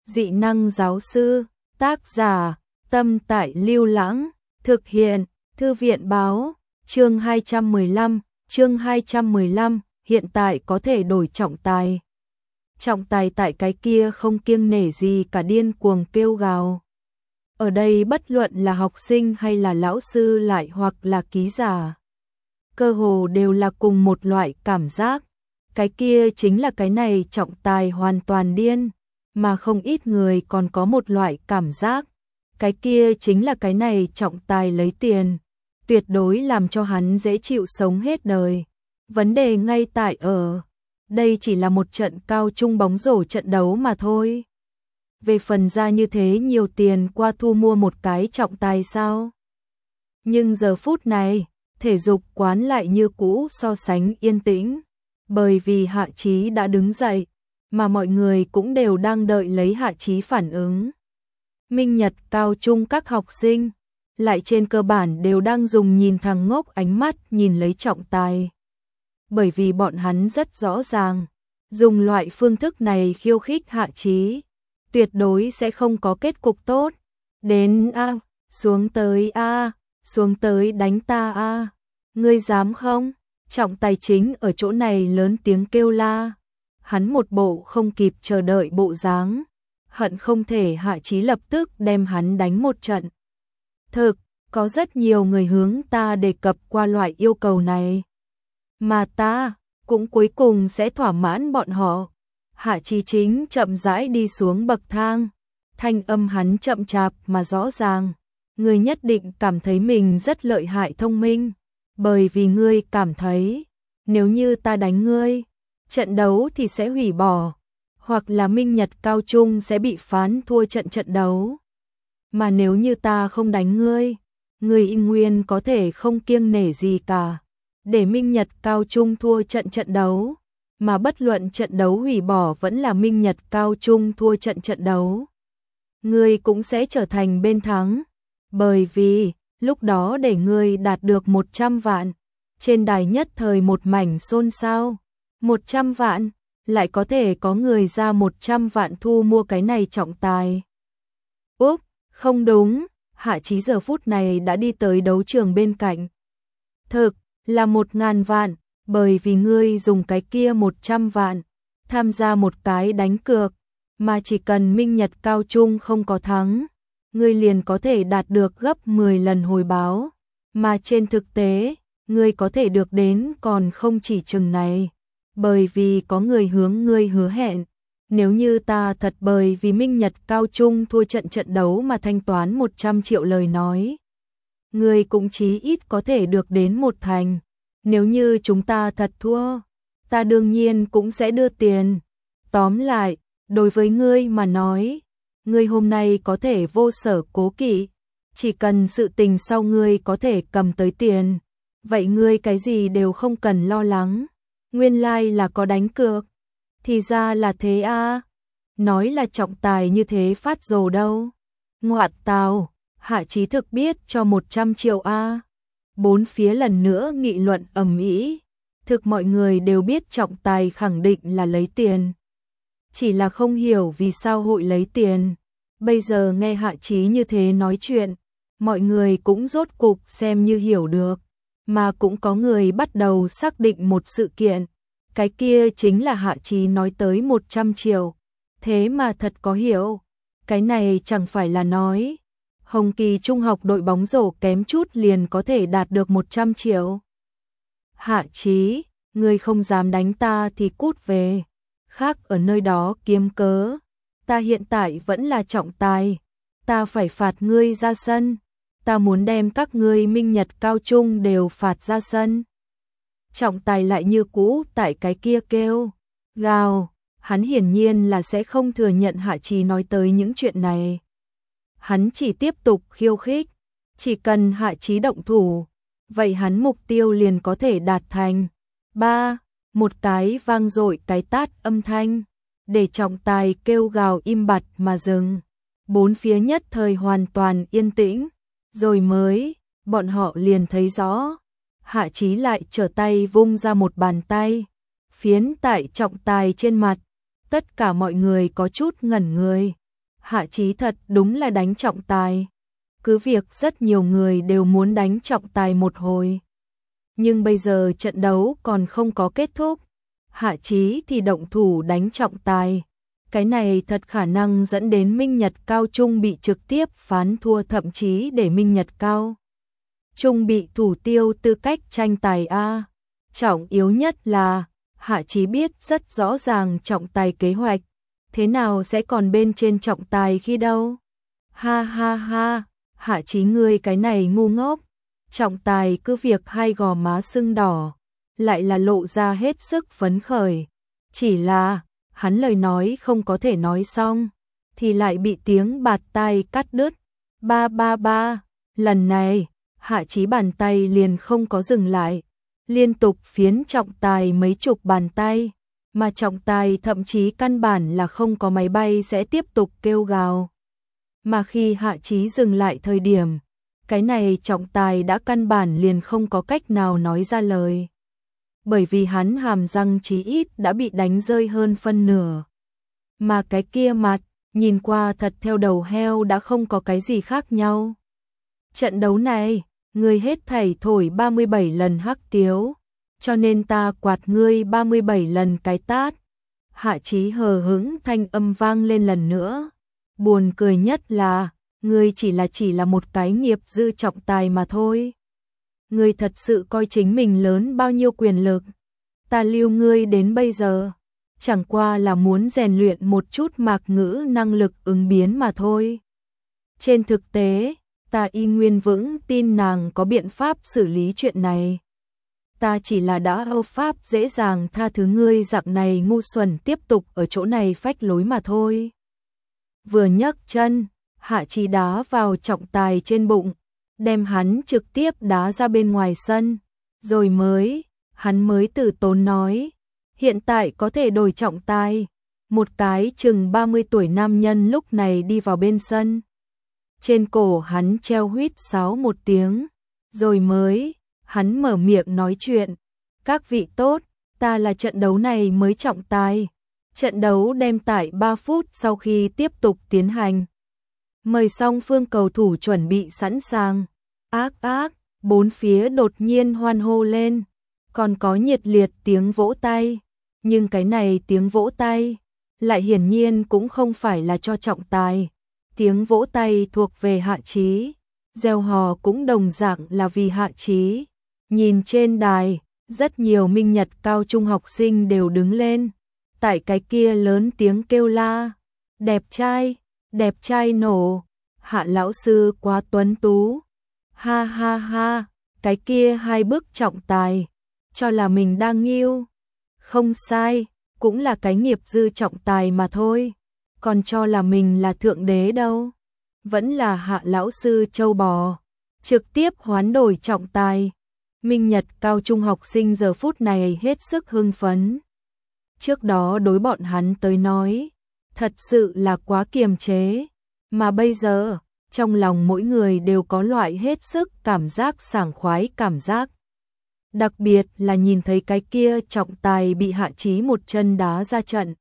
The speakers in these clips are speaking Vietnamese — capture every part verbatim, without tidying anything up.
Dị năng giáo sư, tác giả, Tâm Tại Lưu Lãng, thực hiện, Thư viện báo, chương hai trăm mười lăm, chương hai trăm mười lăm, hiện tại có thể đổi trọng tài. Trọng tài tại cái kia không kiêng nể gì cả điên cuồng kêu gào. Ở đây bất luận là học sinh hay là lão sư lại hoặc là ký giả, cơ hồ đều là cùng một loại cảm giác. Cái kia chính là cái này trọng tài hoàn toàn điên, mà không ít người còn có một loại cảm giác. Cái kia chính là cái này trọng tài lấy tiền, tuyệt đối làm cho hắn dễ chịu sống hết đời. Vấn đề ngay tại ở, đây chỉ là một trận cao trung bóng rổ trận đấu mà thôi. Về phần ra như thế nhiều tiền qua thu mua một cái trọng tài sao? Nhưng giờ phút này, thể dục quán lại như cũ so sánh yên tĩnh, bởi vì Hạ Chí đã đứng dậy, mà mọi người cũng đều đang đợi lấy Hạ Chí phản ứng. Minh Nhật cao trung các học sinh, lại trên cơ bản đều đang dùng nhìn thằng ngốc ánh mắt nhìn lấy trọng tài. Bởi vì bọn hắn rất rõ ràng, dùng loại phương thức này khiêu khích Hạ Chí, tuyệt đối sẽ không có kết cục tốt. Đến a, xuống tới a, xuống tới đánh ta a, ngươi dám không? Trọng tài chính ở chỗ này lớn tiếng kêu la, hắn một bộ không kịp chờ đợi bộ dáng, hận không thể Hạ Chí lập tức đem hắn đánh một trận. Thực, có rất nhiều người hướng ta đề cập qua loại yêu cầu này, mà ta cũng cuối cùng sẽ thỏa mãn bọn họ. Hạ Chí chính chậm rãi đi xuống bậc thang, thanh âm hắn chậm chạp mà rõ ràng. Ngươi nhất định cảm thấy mình rất lợi hại thông minh, bởi vì ngươi cảm thấy, nếu như ta đánh ngươi, trận đấu thì sẽ hủy bỏ, hoặc là Minh Nhật cao trung sẽ bị phán thua trận trận đấu. Mà nếu như ta không đánh ngươi, ngươi y nguyên có thể không kiêng nể gì cả, để Minh Nhật cao trung thua trận trận đấu, mà bất luận trận đấu hủy bỏ vẫn là Minh Nhật cao trung thua trận trận đấu, ngươi cũng sẽ trở thành bên thắng, bởi vì lúc đó để ngươi đạt được một trăm vạn, trên đài nhất thời một mảnh xôn xao. một trăm vạn, lại có thể có người ra một trăm vạn thu mua cái này trọng tài. Úp, không đúng, Hạ Chí giờ phút này đã đi tới đấu trường bên cạnh. Thực, là một ngàn vạn, bởi vì ngươi dùng cái kia một trăm vạn, tham gia một cái đánh cược, mà chỉ cần Minh Nhật cao trung không có thắng, ngươi liền có thể đạt được gấp mười lần hồi báo, mà trên thực tế, ngươi có thể được đến còn không chỉ chừng này, bởi vì có người hướng ngươi hứa hẹn, nếu như ta thật bởi vì Minh Nhật cao trung thua trận trận đấu mà thanh toán một trăm triệu lời nói, ngươi cũng chí ít có thể được đến một thành, nếu như chúng ta thật thua, ta đương nhiên cũng sẽ đưa tiền. Tóm lại, đối với ngươi mà nói, ngươi hôm nay có thể vô sở cố kỵ, chỉ cần sự tình sau ngươi có thể cầm tới tiền, vậy ngươi cái gì đều không cần lo lắng. Nguyên lai like là có đánh cược, thì ra là thế a. À. Nói là trọng tài như thế phát rồ đâu. Ngoạt tào, Hạ Chí thực biết cho một trăm triệu a. À. Bốn phía lần nữa nghị luận ầm ĩ. Thực mọi người đều biết trọng tài khẳng định là lấy tiền, chỉ là không hiểu vì sao hội lấy tiền. Bây giờ nghe Hạ Chí như thế nói chuyện, mọi người cũng rốt cục xem như hiểu được, mà cũng có người bắt đầu xác định một sự kiện, cái kia chính là Hạ Chí nói tới một trăm triệu, thế mà thật có hiểu, cái này chẳng phải là nói, Hồng Kỳ trung học đội bóng rổ kém chút liền có thể đạt được một trăm triệu. Hạ Chí, ngươi không dám đánh ta thì cút về, khác ở nơi đó kiếm cớ. Ta hiện tại vẫn là trọng tài, ta phải phạt ngươi ra sân, ta muốn đem các ngươi Minh Nhật cao trung đều phạt ra sân. Trọng tài lại như cũ tại cái kia kêu gào, hắn hiển nhiên là sẽ không thừa nhận Hạ Chí nói tới những chuyện này. Hắn chỉ tiếp tục khiêu khích, chỉ cần Hạ Chí động thủ, vậy hắn mục tiêu liền có thể đạt thành. Ba, một cái vang dội cái tát âm thanh, để trọng tài kêu gào im bặt mà dừng. Bốn phía nhất thời hoàn toàn yên tĩnh, rồi mới, bọn họ liền thấy rõ. Hạ Chí lại trở tay vung ra một bàn tay, phiến tại trọng tài trên mặt. Tất cả mọi người có chút ngẩn người, Hạ Chí thật đúng là đánh trọng tài. Cứ việc rất nhiều người đều muốn đánh trọng tài một hồi. Nhưng bây giờ trận đấu còn không có kết thúc. Hạ Chí thì động thủ đánh trọng tài. Cái này thật khả năng dẫn đến Minh Nhật Cao Trung bị trực tiếp phán thua, thậm chí để Minh Nhật Cao Trung bị thủ tiêu tư cách tranh tài A. Trọng yếu nhất là Hạ Chí biết rất rõ ràng trọng tài kế hoạch, thế nào sẽ còn bên trên trọng tài khi đâu. Ha ha ha, Hạ Chí ngươi cái này ngu ngốc. Trọng tài cứ việc hai gò má sưng đỏ, lại là lộ ra hết sức phấn khởi. Chỉ là, hắn lời nói không có thể nói xong, thì lại bị tiếng bạt tai cắt đứt. Ba ba ba, lần này, Hạ Chí bàn tay liền không có dừng lại, liên tục phiến trọng tài mấy chục bàn tay, mà trọng tài thậm chí căn bản là không có máy bay sẽ tiếp tục kêu gào. Mà khi Hạ Chí dừng lại thời điểm, cái này trọng tài đã căn bản liền không có cách nào nói ra lời. Bởi vì hắn hàm răng chí ít đã bị đánh rơi hơn phân nửa. Mà cái kia mặt, nhìn qua thật theo đầu heo đã không có cái gì khác nhau. Trận đấu này, ngươi hết thảy thổi ba mươi bảy lần hắc tiếu, cho nên ta quạt ngươi ba mươi bảy lần cái tát. Hạ Chí hờ hững thanh âm vang lên lần nữa. Buồn cười nhất là, ngươi chỉ là chỉ là một cái nghiệp dư trọng tài mà thôi. Ngươi thật sự coi chính mình lớn bao nhiêu quyền lực. Ta lưu ngươi đến bây giờ, chẳng qua là muốn rèn luyện một chút mạc ngữ năng lực ứng biến mà thôi. Trên thực tế, ta y nguyên vững tin nàng có biện pháp xử lý chuyện này. Ta chỉ là đã âu pháp dễ dàng tha thứ ngươi dạng này ngu xuẩn tiếp tục ở chỗ này phách lối mà thôi. Vừa nhấc chân, Hạ Chí đá vào trọng tài trên bụng, đem hắn trực tiếp đá ra bên ngoài sân, rồi mới, hắn mới từ tốn nói, hiện tại có thể đổi trọng tài. Một cái chừng ba mươi tuổi nam nhân lúc này đi vào bên sân. Trên cổ hắn treo huýt sáo một tiếng, rồi mới, hắn mở miệng nói chuyện. Các vị tốt, ta là trận đấu này mới trọng tài. Trận đấu đem tại ba phút sau khi tiếp tục tiến hành. Mời song phương cầu thủ chuẩn bị sẵn sàng. Ác ác, bốn phía đột nhiên hoan hô lên, còn có nhiệt liệt tiếng vỗ tay. Nhưng cái này tiếng vỗ tay, lại hiển nhiên cũng không phải là cho trọng tài. Tiếng vỗ tay thuộc về Hạ Chí, reo hò cũng đồng dạng là vì Hạ Chí. Nhìn trên đài, rất nhiều Minh Nhật Cao Trung học sinh đều đứng lên. Tại cái kia lớn tiếng kêu la, đẹp trai, đẹp trai nổ, Hạ lão sư quá tuấn tú. Ha ha ha, cái kia hai bức trọng tài, cho là mình đang nghiêu. Không sai, cũng là cái nghiệp dư trọng tài mà thôi, còn cho là mình là thượng đế đâu. Vẫn là Hạ lão sư châu bò, trực tiếp hoán đổi trọng tài. Minh Nhật Cao Trung học sinh giờ phút này hết sức hưng phấn. Trước đó đối bọn hắn tới nói, thật sự là quá kiềm chế, mà bây giờ, trong lòng mỗi người đều có loại hết sức cảm giác sảng khoái cảm giác. Đặc biệt là nhìn thấy cái kia trọng tài bị Hạ Chí một chân đá ra trận.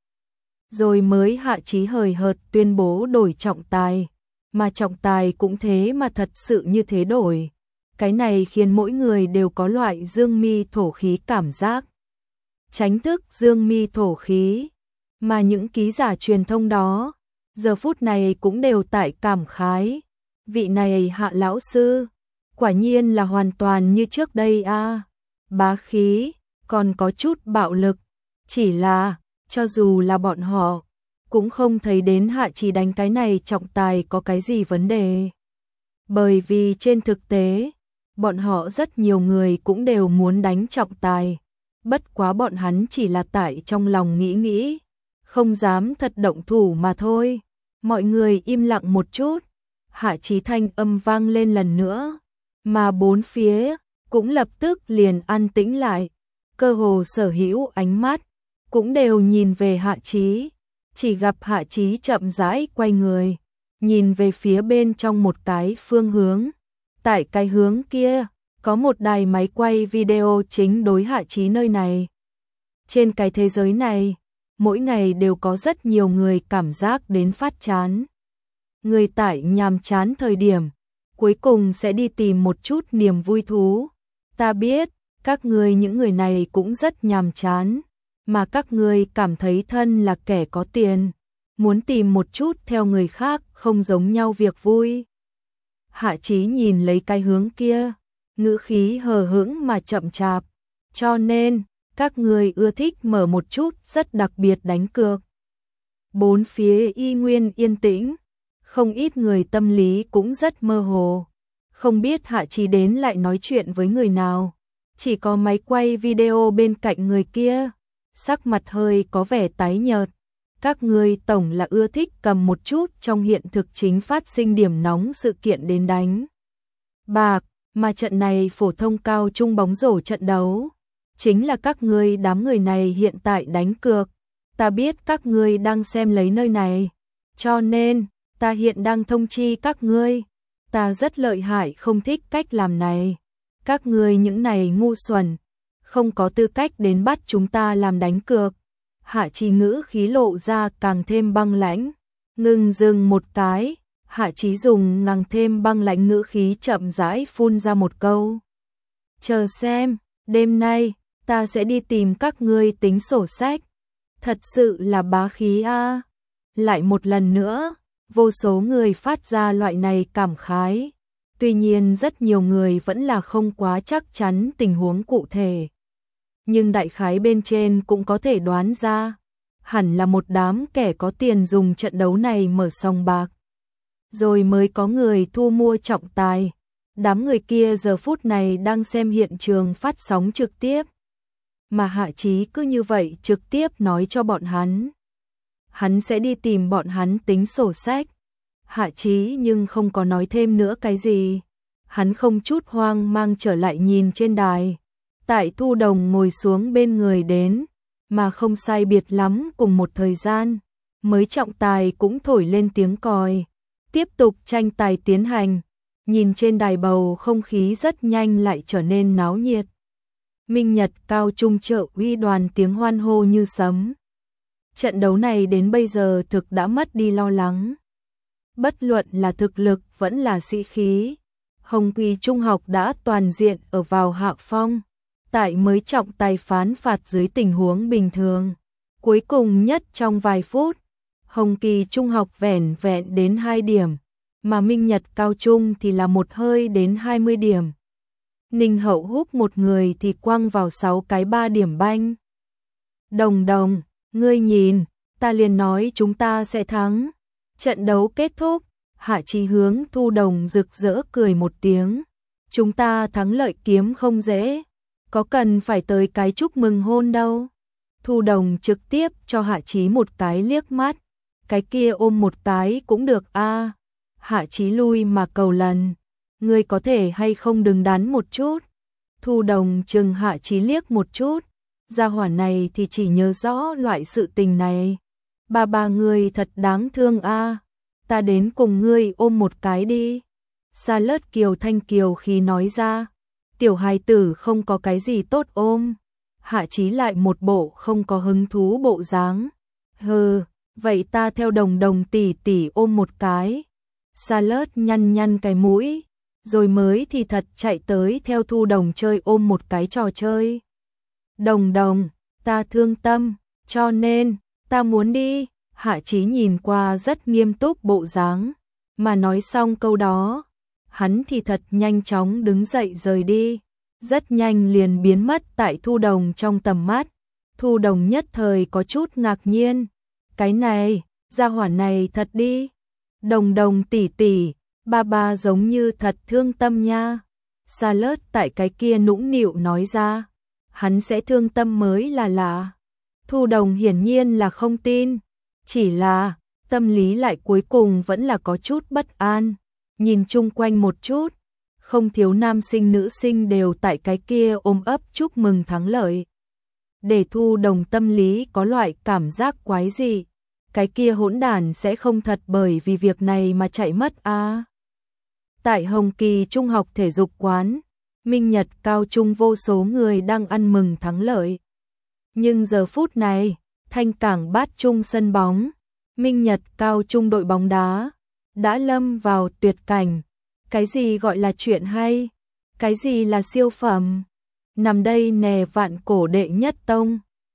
Rồi mới Hạ Chí hời hợt tuyên bố đổi trọng tài, mà trọng tài cũng thế mà thật sự như thế đổi. Cái này khiến mỗi người đều có loại dương mi thổ khí cảm giác. Tránh thức dương mi thổ khí, mà những ký giả truyền thông đó, giờ phút này cũng đều tại cảm khái. Vị này Hạ lão sư, quả nhiên là hoàn toàn như trước đây a, à. Bá khí, còn có chút bạo lực, chỉ là, cho dù là bọn họ, cũng không thấy đến Hạ Chí đánh cái này trọng tài có cái gì vấn đề. Bởi vì trên thực tế, bọn họ rất nhiều người cũng đều muốn đánh trọng tài. Bất quá bọn hắn chỉ là tại trong lòng nghĩ nghĩ, không dám thật động thủ mà thôi. Mọi người im lặng một chút, Hạ Chí thanh âm vang lên lần nữa, mà bốn phía cũng lập tức liền an tĩnh lại. Cơ hồ sở hữu ánh mắt cũng đều nhìn về Hạ Chí, chỉ gặp Hạ Chí chậm rãi quay người, nhìn về phía bên trong một cái phương hướng. Tại cái hướng kia, có một đài máy quay video chính đối Hạ Chí nơi này. Trên cái thế giới này, mỗi ngày đều có rất nhiều người cảm giác đến phát chán. người tại nhàm chán thời điểm, cuối cùng sẽ đi tìm một chút niềm vui thú. Ta biết, các ngươi những người này cũng rất nhàm chán, mà các ngươi cảm thấy thân là kẻ có tiền, muốn tìm một chút theo người khác không giống nhau việc vui. Hạ Chí nhìn lấy cái hướng kia, ngữ khí hờ hững mà chậm chạp, cho nên, các ngươi ưa thích mở một chút rất đặc biệt đánh cược. Bốn phía y nguyên yên tĩnh, không ít người tâm lý cũng rất mơ hồ, không biết Hạ Chí đến lại nói chuyện với người nào, chỉ có máy quay video bên cạnh người kia, sắc mặt hơi có vẻ tái nhợt. Các ngươi tổng là ưa thích cầm một chút trong hiện thực chính phát sinh điểm nóng sự kiện đến đánh bạc, mà trận này phổ thông cao trung bóng rổ trận đấu, chính là các ngươi đám người này hiện tại đánh cược. Ta biết các ngươi đang xem lấy nơi này, cho nên, ta hiện đang thông chi các ngươi, ta rất lợi hại không thích cách làm này. Các ngươi những này ngu xuẩn, không có tư cách đến bắt chúng ta làm đánh cược. Hạ Chí ngữ khí lộ ra càng thêm băng lãnh, ngừng dừng một cái, Hạ Chí dùng ngằng thêm băng lãnh ngữ khí chậm rãi phun ra một câu. Chờ xem, đêm nay, ta sẽ đi tìm các ngươi tính sổ sách. Thật sự là bá khí a. Lại một lần nữa, vô số người phát ra loại này cảm khái. Tuy nhiên rất nhiều người vẫn là không quá chắc chắn tình huống cụ thể. Nhưng đại khái bên trên cũng có thể đoán ra, hẳn là một đám kẻ có tiền dùng trận đấu này mở sòng bạc. Rồi mới có người thu mua trọng tài. Đám người kia giờ phút này đang xem hiện trường phát sóng trực tiếp. Mà Hạ Chí cứ như vậy trực tiếp nói cho bọn hắn. Hắn sẽ đi tìm bọn hắn tính sổ sách. Hạ Chí nhưng không có nói thêm nữa cái gì. Hắn không chút hoang mang trở lại nhìn trên đài. Tại Thu Đồng ngồi xuống bên người đến, mà không sai biệt lắm cùng một thời gian, mới trọng tài cũng thổi lên tiếng còi, tiếp tục tranh tài tiến hành. Nhìn trên đài bầu không khí rất nhanh lại trở nên náo nhiệt. Minh Nhật cao trung trợ uy đoàn tiếng hoan hô như sấm. Trận đấu này đến bây giờ thực đã mất đi lo lắng. Bất luận là thực lực vẫn là sĩ khí. Hồng Kỳ Trung học đã toàn diện ở vào hạ phong. Tại mới trọng tài phán phạt dưới tình huống bình thường. Cuối cùng nhất trong vài phút, Hồng Kỳ Trung học vẻn vẹn đến hai điểm, mà Minh Nhật cao trung thì là một hơi đến hai mươi điểm. Ninh Hậu húc một người thì quăng vào sáu cái ba điểm banh. Đồng Đồng, ngươi nhìn, ta liền nói chúng ta sẽ thắng. Trận đấu kết thúc, Hạ Chí hướng Thu Đồng rực rỡ cười một tiếng. Chúng ta thắng lợi kiếm không dễ, có cần phải tới cái chúc mừng hôn đâu. Thu Đồng trực tiếp cho Hạ Chí một cái liếc mắt, cái kia ôm một cái cũng được a. Hạ Chí lui mà cầu lần, ngươi có thể hay không đừng đắn một chút. Thu Đồng chừng Hạ Chí liếc một chút, gia hỏa này thì chỉ nhớ rõ loại sự tình này. Ba ba ngươi thật đáng thương a, ta đến cùng ngươi ôm một cái đi. Sa Lớt Kiều Thanh Kiều khi nói ra, tiểu hài tử không có cái gì tốt ôm. Hạ Chí lại một bộ không có hứng thú bộ dáng. Hừ, vậy ta theo Đồng Đồng tỷ tỷ ôm một cái. Sa Lớt nhăn nhăn cái mũi, rồi mới thì thật chạy tới theo Thu Đồng chơi ôm một cái trò chơi. Đồng Đồng, ta thương tâm, cho nên, ta muốn đi. Hạ Chí nhìn qua rất nghiêm túc bộ dáng, mà nói xong câu đó, hắn thì thật nhanh chóng đứng dậy rời đi, rất nhanh liền biến mất tại Thu Đồng trong tầm mắt. Thu Đồng nhất thời có chút ngạc nhiên, cái này, gia hỏa này thật đi. Đồng Đồng tỷ tỷ, ba ba giống như thật thương tâm nha. Sa Lớt tại cái kia nũng nịu nói ra, hắn sẽ thương tâm mới là lạ. Thu Đồng hiển nhiên là không tin, chỉ là tâm lý lại cuối cùng vẫn là có chút bất an. Nhìn chung quanh một chút, không thiếu nam sinh nữ sinh đều tại cái kia ôm ấp chúc mừng thắng lợi. Để Thu Đồng tâm lý có loại cảm giác quái dị, cái kia hỗn đản sẽ không thật bởi vì việc này mà chạy mất a. À. Tại Hồng Kỳ Trung học thể dục quán, Minh Nhật cao trung vô số người đang ăn mừng thắng lợi. Nhưng giờ phút này, Thanh Cảng Bát Trung sân bóng, Minh Nhật cao trung đội bóng đá đã lâm vào tuyệt cảnh. Cái gì gọi là chuyện hay? Cái gì là siêu phẩm? Nằm đây nè vạn cổ đệ nhất tông.